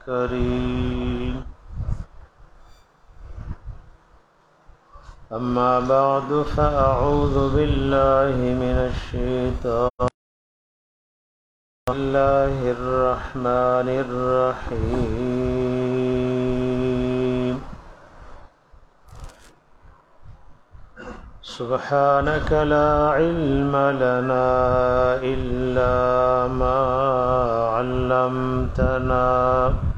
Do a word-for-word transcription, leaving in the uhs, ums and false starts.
الكريم أما بعد فأعوذ بالله من الشيطان بسم الله الرحمن الرحيم سبحانك لا علم لنا إلا ما علمتنا